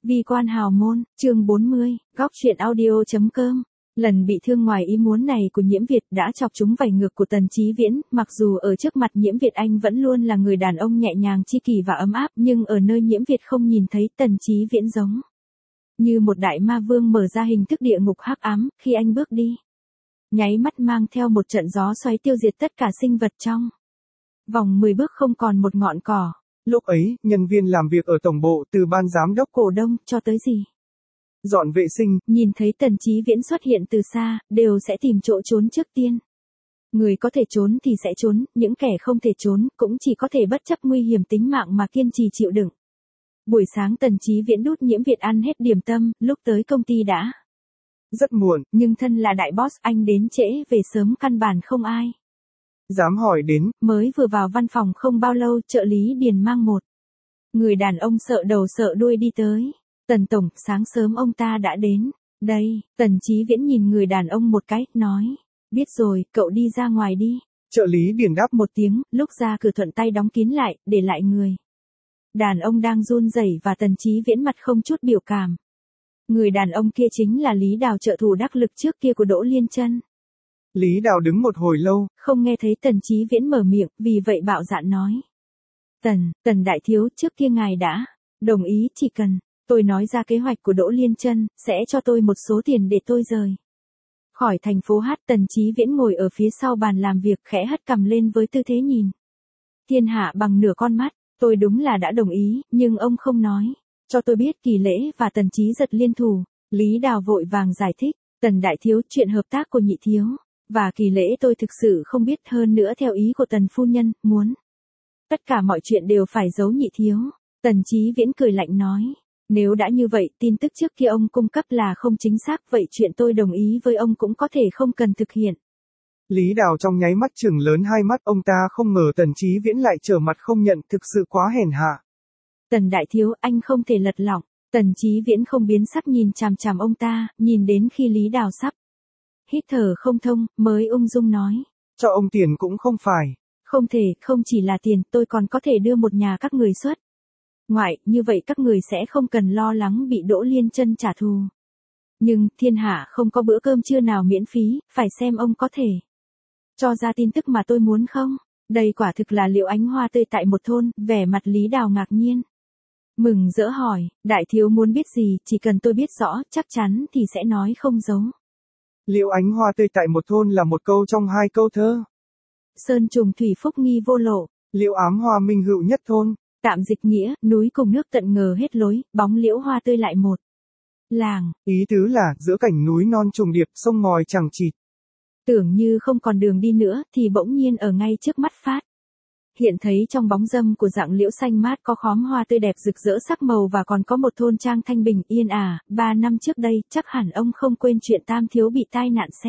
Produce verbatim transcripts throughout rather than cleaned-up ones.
Vi quan hào môn, chương bốn mươi, góc truyện audio.com. Lần bị thương ngoài ý muốn này của Nhiễm Việt đã chọc trúng vảy ngược của Tần Chí Viễn, mặc dù ở trước mặt Nhiễm Việt anh vẫn luôn là người đàn ông nhẹ nhàng chi kỷ và ấm áp, nhưng ở nơi Nhiễm Việt không nhìn thấy Tần Chí Viễn giống như một đại ma vương mở ra hình thức địa ngục hắc ám, khi anh bước đi, nháy mắt mang theo một trận gió xoáy tiêu diệt tất cả sinh vật trong vòng mười bước không còn một ngọn cỏ. Lúc ấy, nhân viên làm việc ở tổng bộ từ ban giám đốc cổ đông cho tới gì dọn vệ sinh, nhìn thấy Tần Chí Viễn xuất hiện từ xa, đều sẽ tìm chỗ trốn trước tiên. Người có thể trốn thì sẽ trốn, những kẻ không thể trốn cũng chỉ có thể bất chấp nguy hiểm tính mạng mà kiên trì chịu đựng. Buổi sáng Tần Chí Viễn đút Nhiễm Việt ăn hết điểm tâm, lúc tới công ty đã rất muộn, nhưng thân là đại boss anh đến trễ về sớm căn bản không ai dám hỏi đến. Mới vừa vào văn phòng không bao lâu, trợ lý Điền mang một người đàn ông sợ đầu sợ đuôi đi tới. Tần tổng, sáng sớm ông ta đã đến. Đây, Tần Chí Viễn nhìn người đàn ông một cái, nói, biết rồi, cậu đi ra ngoài đi. Trợ lý Điền đáp một tiếng, lúc ra cửa thuận tay đóng kín lại, để lại người đàn ông đang run rẩy và Tần Chí Viễn mặt không chút biểu cảm. Người đàn ông kia chính là Lý Đào, trợ thủ đắc lực trước kia của Đỗ Liên Chân. Lý Đào đứng một hồi lâu, không nghe thấy Tần Chí Viễn mở miệng, vì vậy bạo dạn nói. Tần, Tần đại thiếu, trước kia ngài đã đồng ý chỉ cần tôi nói ra kế hoạch của Đỗ Liên Chân, sẽ cho tôi một số tiền để tôi rời khỏi thành phố Hát. Tần Chí Viễn ngồi ở phía sau bàn làm việc, khẽ hất cằm lên với tư thế nhìn thiên hạ bằng nửa con mắt. Tôi đúng là đã đồng ý, nhưng ông không nói cho tôi biết Kỳ Lễ và Tần Chí Giật liên thủ. Lý Đào vội vàng giải thích. Tần đại thiếu, chuyện hợp tác của Nhị thiếu và Kỳ Lễ tôi thực sự không biết, hơn nữa theo ý của Tần phu nhân, muốn tất cả mọi chuyện đều phải giấu Nhị thiếu. Tần Chí Viễn cười lạnh nói, nếu đã như vậy, tin tức trước kia ông cung cấp là không chính xác, vậy chuyện tôi đồng ý với ông cũng có thể không cần thực hiện. Lý Đào trong nháy mắt chừng lớn hai mắt, ông ta không ngờ Tần Chí Viễn lại trở mặt không nhận, thực sự quá hèn hạ. Tần đại thiếu, anh không thể lật lọng. Tần Chí Viễn không biến sắc nhìn chằm chằm ông ta, nhìn đến khi Lý Đào sắp hít thở không thông, mới ung dung nói. Cho ông tiền cũng không phải. Không thể, không chỉ là tiền, tôi còn có thể đưa một nhà các người xuất ngoại, như vậy các người sẽ không cần lo lắng bị Đỗ Liên Chân trả thù. Nhưng, thiên hạ không có bữa cơm trưa nào miễn phí, phải xem ông có thể cho ra tin tức mà tôi muốn không. Đây quả thực là Liễu Ánh Hoa tươi tại một thôn. Vẻ mặt Lý Đào ngạc nhiên, mừng rỡ hỏi, đại thiếu muốn biết gì, chỉ cần tôi biết rõ, chắc chắn thì sẽ nói không giấu. Liễu Ánh Hoa tươi tại một thôn là một câu trong hai câu thơ. Sơn trùng thủy phúc nghi vô lộ. Liễu ám hoa minh hữu nhất thôn. Tạm dịch nghĩa, núi cùng nước tận ngờ hết lối, bóng liễu hoa tươi lại một làng. Ý tứ là, giữa cảnh núi non trùng điệp, sông ngòi chẳng chịt. Tưởng như không còn đường đi nữa, thì bỗng nhiên ở ngay trước mắt phát hiện thấy trong bóng râm của dạng liễu xanh mát có khóm hoa tươi đẹp rực rỡ sắc màu, và còn có một thôn trang thanh bình yên ả. Ba năm trước đây, chắc hẳn ông không quên chuyện Tam thiếu bị tai nạn xe.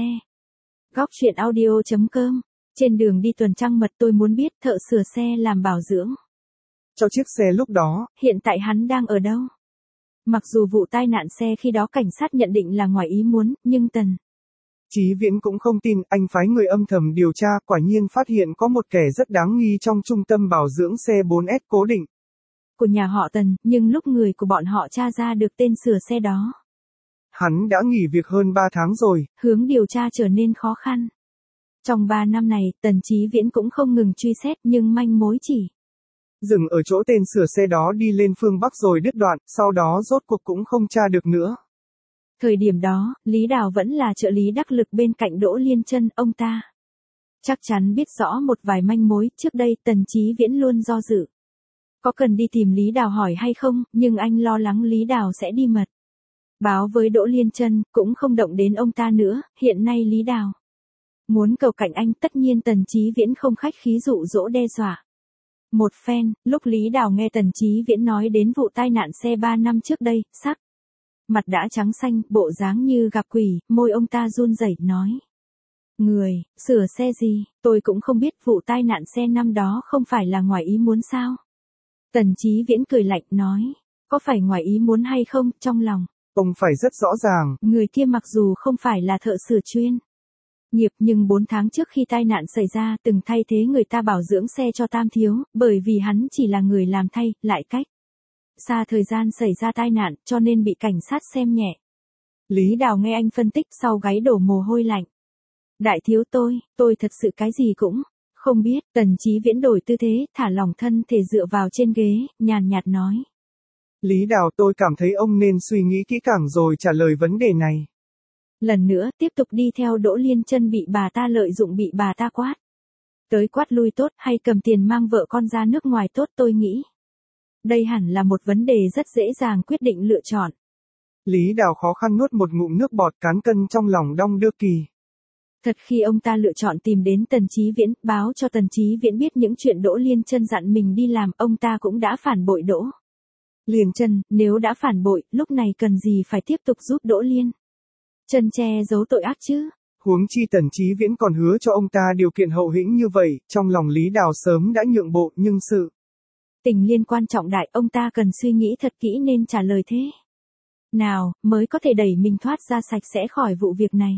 Góc truyện audio.com. Trên đường đi tuần trăng mật, tôi muốn biết thợ sửa xe làm bảo dưỡng cho chiếc xe lúc đó, hiện tại hắn đang ở đâu. Mặc dù vụ tai nạn xe khi đó cảnh sát nhận định là ngoài ý muốn, nhưng Tần Chí Viễn cũng không tin. Anh phái người âm thầm điều tra, quả nhiên phát hiện có một kẻ rất đáng nghi trong trung tâm bảo dưỡng xe bốn S cố định của nhà họ Tần, nhưng lúc người của bọn họ tra ra được tên sửa xe đó, hắn đã nghỉ việc hơn ba tháng rồi. Hướng điều tra trở nên khó khăn. Trong ba năm này, Tần Chí Viễn cũng không ngừng truy xét, nhưng manh mối chỉ dừng ở chỗ tên sửa xe đó đi lên phương Bắc rồi đứt đoạn, sau đó rốt cuộc cũng không tra được nữa. Thời điểm đó, Lý Đào vẫn là trợ lý đắc lực bên cạnh Đỗ Liên Chân, ông ta chắc chắn biết rõ một vài manh mối. Trước đây Tần Chí Viễn luôn do dự có cần đi tìm Lý Đào hỏi hay không, nhưng anh lo lắng Lý Đào sẽ đi mật báo với Đỗ Liên Chân, cũng không động đến ông ta nữa. Hiện nay Lý Đào muốn cầu cạnh anh, tất nhiên Tần Chí Viễn không khách khí dụ dỗ đe dọa một phen. Lúc Lý Đào nghe Tần Chí Viễn nói đến vụ tai nạn xe ba năm trước đây, sắc mặt đã trắng xanh, bộ dáng như gặp quỷ, môi ông ta run rẩy nói. Người, sửa xe gì, tôi cũng không biết, vụ tai nạn xe năm đó không phải là ngoài ý muốn sao? Tần Chí Viễn cười lạnh nói, có phải ngoài ý muốn hay không, trong lòng ông phải rất rõ ràng. Người kia mặc dù không phải là thợ sửa chuyên nghiệp, nhưng bốn tháng trước khi tai nạn xảy ra, từng thay thế người ta bảo dưỡng xe cho Tam thiếu, bởi vì hắn chỉ là người làm thay, lại cách xa thời gian xảy ra tai nạn, cho nên bị cảnh sát xem nhẹ. Lý Đào nghe anh phân tích sau gáy đổ mồ hôi lạnh. Đại thiếu tôi, tôi thật sự cái gì cũng không biết. Tần Chí Viễn đổi tư thế, thả lỏng thân thể dựa vào trên ghế, nhàn nhạt nói. Lý Đào, tôi cảm thấy ông nên suy nghĩ kỹ càng rồi trả lời vấn đề này. Lần nữa, tiếp tục đi theo Đỗ Liên Chân bị bà ta lợi dụng, bị bà ta quát. Tới quát lui tốt hay cầm tiền mang vợ con ra nước ngoài tốt, tôi nghĩ. Đây hẳn là một vấn đề rất dễ dàng quyết định lựa chọn. Lý Đào khó khăn nuốt một ngụm nước bọt, cán cân trong lòng đong đưa kỳ. Thật khi ông ta lựa chọn tìm đến Tần Chí Viễn, báo cho Tần Chí Viễn biết những chuyện Đỗ Liên Chân dặn mình đi làm, ông ta cũng đã phản bội Đỗ Liên Chân, nếu đã phản bội, lúc này cần gì phải tiếp tục giúp Đỗ Liên Chân che giấu tội ác chứ? Huống chi Tần Chí Viễn còn hứa cho ông ta điều kiện hậu hĩnh như vậy, trong lòng Lý Đào sớm đã nhượng bộ, nhưng sự tình liên quan trọng đại, ông ta cần suy nghĩ thật kỹ nên trả lời thế nào mới có thể đẩy mình thoát ra sạch sẽ khỏi vụ việc này.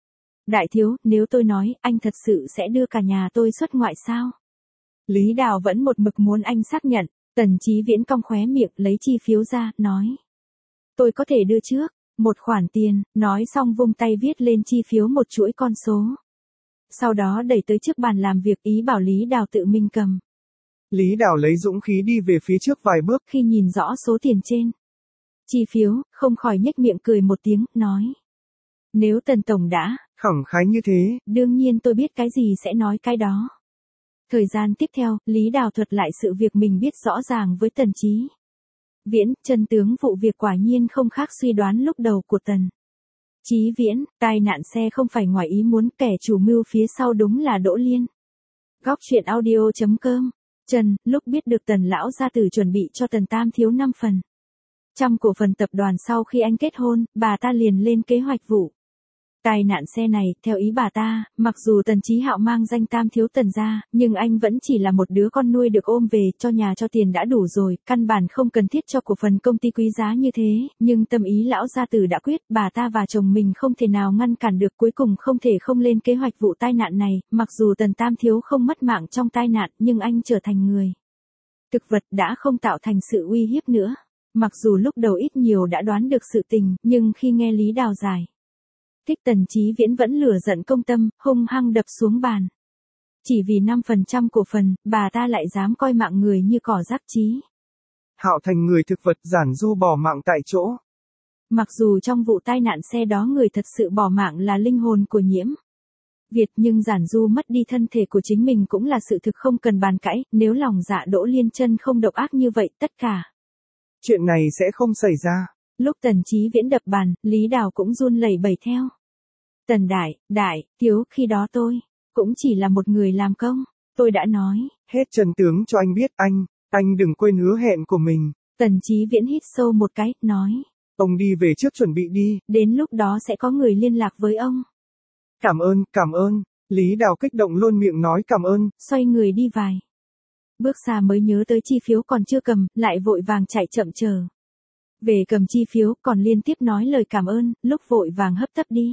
Đại thiếu, nếu tôi nói, anh thật sự sẽ đưa cả nhà tôi xuất ngoại sao? Lý Đào vẫn một mực muốn anh xác nhận. Tần Chí Viễn cong khóe miệng, lấy chi phiếu ra, nói. Tôi có thể đưa trước một khoản tiền, nói xong vung tay viết lên chi phiếu một chuỗi con số. Sau đó đẩy tới trước bàn làm việc, ý bảo Lý Đào tự mình cầm. Lý Đào lấy dũng khí đi về phía trước vài bước. Khi nhìn rõ số tiền trên chi phiếu, không khỏi nhếch miệng cười một tiếng, nói. Nếu Tần Tổng đã khẳng khái như thế, đương nhiên tôi biết cái gì sẽ nói cái đó. Thời gian tiếp theo, Lý Đào thuật lại sự việc mình biết rõ ràng với Tần Chí Viễn, chân tướng vụ việc quả nhiên không khác suy đoán lúc đầu của Tần Chí Viễn, tai nạn xe không phải ngoài ý muốn, kẻ chủ mưu phía sau đúng là Đỗ Liên. Góc truyện audio chấm com. Trần, lúc biết được Tần lão gia tử chuẩn bị cho Tần Tam thiếu năm phần trăm cổ phần tập đoàn sau khi anh kết hôn, bà ta liền lên kế hoạch vụ tai nạn xe này. Theo ý bà ta, mặc dù Tần Chí Hạo mang danh Tam thiếu Tần gia, nhưng anh vẫn chỉ là một đứa con nuôi được ôm về, cho nhà cho tiền đã đủ rồi, căn bản không cần thiết cho cổ phần công ty quý giá như thế, nhưng tâm ý lão gia tử đã quyết, bà ta và chồng mình không thể nào ngăn cản được, cuối cùng không thể không lên kế hoạch vụ tai nạn này. Mặc dù Tần Tam thiếu không mất mạng trong tai nạn, nhưng anh trở thành người thực vật, đã không tạo thành sự uy hiếp nữa. Mặc dù lúc đầu ít nhiều đã đoán được sự tình, nhưng khi nghe Lý Đào giải thích, Tần Chí Viễn vẫn lửa giận công tâm, hung hăng đập xuống bàn. Chỉ vì năm phần trăm cổ phần, bà ta lại dám coi mạng người như cỏ rác. Chí Hạo thành người thực vật, giản du bỏ mạng tại chỗ. Mặc dù trong vụ tai nạn xe đó người thật sự bỏ mạng là linh hồn của Nhiễm Việt, nhưng giản du mất đi thân thể của chính mình cũng là sự thực không cần bàn cãi. Nếu lòng dạ Đỗ Liên Chân không độc ác như vậy, tất cả chuyện này sẽ không xảy ra. Lúc Tần Chí Viễn đập bàn, Lý Đào cũng run lẩy bẩy theo. Tần đại, đại, thiếu, khi đó tôi cũng chỉ là một người làm công. Tôi đã nói hết chân tướng cho anh biết, anh, anh đừng quên hứa hẹn của mình. Tần Chí Viễn hít sâu một cái, nói. Ông đi về trước chuẩn bị đi. Đến lúc đó sẽ có người liên lạc với ông. Cảm ơn, cảm ơn. Lý Đào kích động luôn miệng nói cảm ơn. Xoay người đi vài bước xa mới nhớ tới chi phiếu còn chưa cầm, lại vội vàng chạy chậm chờ về cầm chi phiếu, còn liên tiếp nói lời cảm ơn, lúc vội vàng hấp tấp đi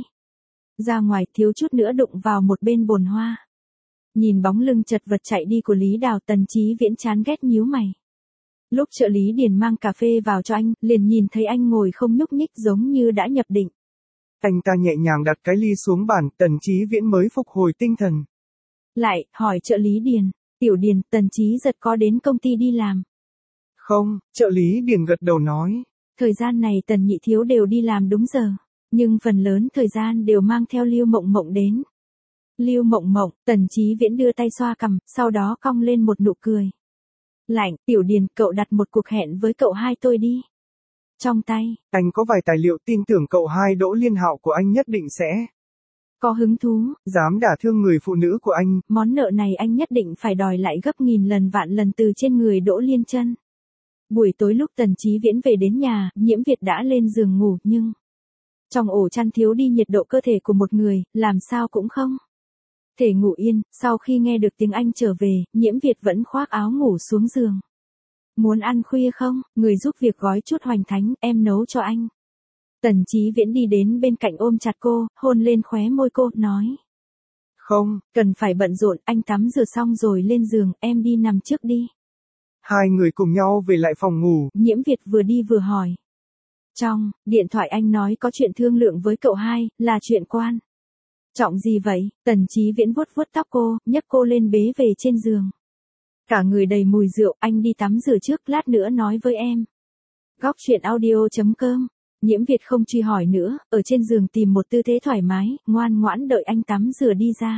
ra ngoài, thiếu chút nữa đụng vào một bên bồn hoa. Nhìn bóng lưng chật vật chạy đi của Lý Đào, Tần Chí Viễn chán ghét nhíu mày. Lúc trợ lý Điền mang cà phê vào cho anh, liền nhìn thấy anh ngồi không nhúc nhích, giống như đã nhập định. Anh ta nhẹ nhàng đặt cái ly xuống bàn, Tần Chí Viễn mới phục hồi tinh thần. Lại, hỏi trợ lý Điền, tiểu Điền, Tần Chí Giật có đến công ty đi làm? Không, trợ lý Điền gật đầu nói. Thời gian này Tần nhị thiếu đều đi làm đúng giờ, nhưng phần lớn thời gian đều mang theo Lưu Mộng Mộng đến. Lưu Mộng Mộng, Tần Chí Viễn đưa tay xoa cằm, sau đó cong lên một nụ cười lạnh. Tiểu Điền, cậu đặt một cuộc hẹn với cậu hai tôi đi. Trong tay, anh có vài tài liệu, tin tưởng cậu hai Đỗ Liên Hạo của anh nhất định sẽ có hứng thú. Dám đả thương người phụ nữ của anh. Món nợ này anh nhất định phải đòi lại gấp nghìn lần vạn lần từ trên người Đỗ Liên Chân. Buổi tối lúc Tần Chí Viễn về đến nhà, Nhiễm Việt đã lên giường ngủ, nhưng trong ổ chăn thiếu đi nhiệt độ cơ thể của một người, làm sao cũng không thể ngủ yên. Sau khi nghe được tiếng anh trở về, Nhiễm Việt vẫn khoác áo ngủ xuống giường. Muốn ăn khuya không? Người giúp việc gói chút hoành thánh, em nấu cho anh. Tần Chí Viễn đi đến bên cạnh ôm chặt cô, hôn lên khóe môi cô, nói. Không, cần phải bận rộn, anh tắm rửa xong rồi lên giường, em đi nằm trước đi. Hai người cùng nhau về lại phòng ngủ. Nhiễm Việt vừa đi vừa hỏi. Trong điện thoại anh nói có chuyện thương lượng với cậu hai, là chuyện quan trọng gì vậy? Tần Chí Viễn vuốt vuốt tóc cô, nhấc cô lên bế về trên giường. Cả người đầy mùi rượu, anh đi tắm rửa trước, lát nữa nói với em. Góc truyện audio chấm com. Nhiễm Việt không truy hỏi nữa, ở trên giường tìm một tư thế thoải mái, ngoan ngoãn đợi anh tắm rửa đi ra.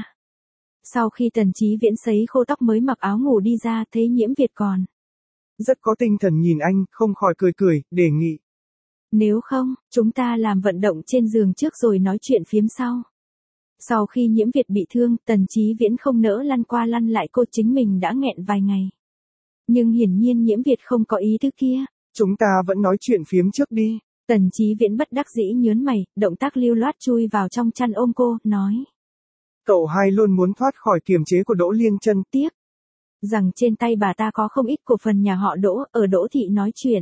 Sau khi Tần Chí Viễn sấy khô tóc mới mặc áo ngủ đi ra, thấy Nhiễm Việt còn rất có tinh thần nhìn anh, không khỏi cười cười, đề nghị. Nếu không, chúng ta làm vận động trên giường trước rồi nói chuyện phiếm sau. Sau khi Nhiễm Việt bị thương, Tần Chí Viễn không nỡ lăn qua lăn lại, cô chính mình đã nghẹn vài ngày. Nhưng hiển nhiên Nhiễm Việt không có ý thứ kia. Chúng ta vẫn nói chuyện phiếm trước đi. Tần Chí Viễn bất đắc dĩ nhớn mày, động tác lưu loát chui vào trong chăn ôm cô, nói. Cậu hai luôn muốn thoát khỏi kiềm chế của Đỗ Liên Chân. Tiếc rằng trên tay bà ta có không ít cổ phần nhà họ Đỗ, ở Đỗ thị nói chuyện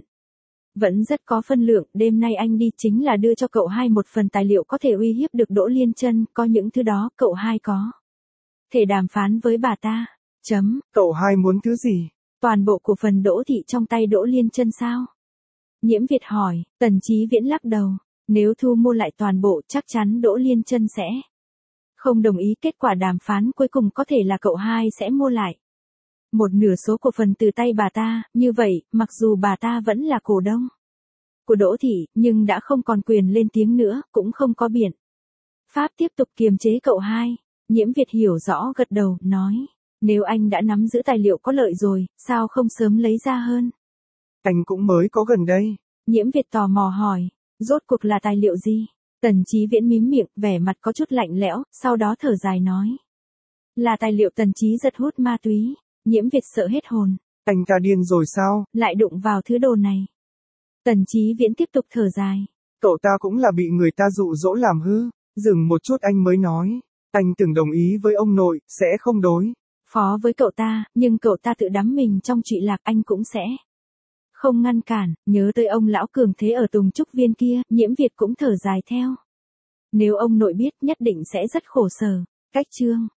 vẫn rất có phân lượng. Đêm nay anh đi chính là đưa cho cậu hai một phần tài liệu có thể uy hiếp được Đỗ Liên Chân, có những thứ đó cậu hai có thể đàm phán với bà ta. Chấm. Cậu hai muốn thứ gì? Toàn bộ cổ phần Đỗ thị trong tay Đỗ Liên Chân sao? Nhiễm Việt hỏi. Tần Chí Viễn lắc đầu. Nếu thu mua lại toàn bộ, chắc chắn Đỗ Liên Chân sẽ không đồng ý. Kết quả đàm phán cuối cùng có thể là cậu hai sẽ mua lại một nửa số cổ phần từ tay bà ta. Như vậy, mặc dù bà ta vẫn là cổ đông của Đỗ thị, nhưng đã không còn quyền lên tiếng nữa, cũng không có biện pháp tiếp tục kiềm chế cậu hai. Nhiễm Việt hiểu rõ, gật đầu, nói. Nếu anh đã nắm giữ tài liệu có lợi rồi, sao không sớm lấy ra hơn? Anh cũng mới có gần đây. Nhiễm Việt tò mò hỏi. Rốt cuộc là tài liệu gì? Tần Chí Viễn mím miệng, vẻ mặt có chút lạnh lẽo, sau đó thở dài nói. Là tài liệu Tần Chí giật hút ma túy. Nhiễm Việt sợ hết hồn. Anh ta điên rồi sao? Lại đụng vào thứ đồ này. Tần Chí Viễn tiếp tục thở dài. Cậu ta cũng là bị người ta dụ dỗ làm hư. Dừng một chút anh mới nói. Anh từng đồng ý với ông nội, sẽ không đối phó với cậu ta, nhưng cậu ta tự đắm mình trong trụy lạc, anh cũng sẽ không ngăn cản. Nhớ tới ông lão cường thế ở Tùng Trúc Viên kia, Nhiễm Việt cũng thở dài theo. Nếu ông nội biết, nhất định sẽ rất khổ sở. Cách chương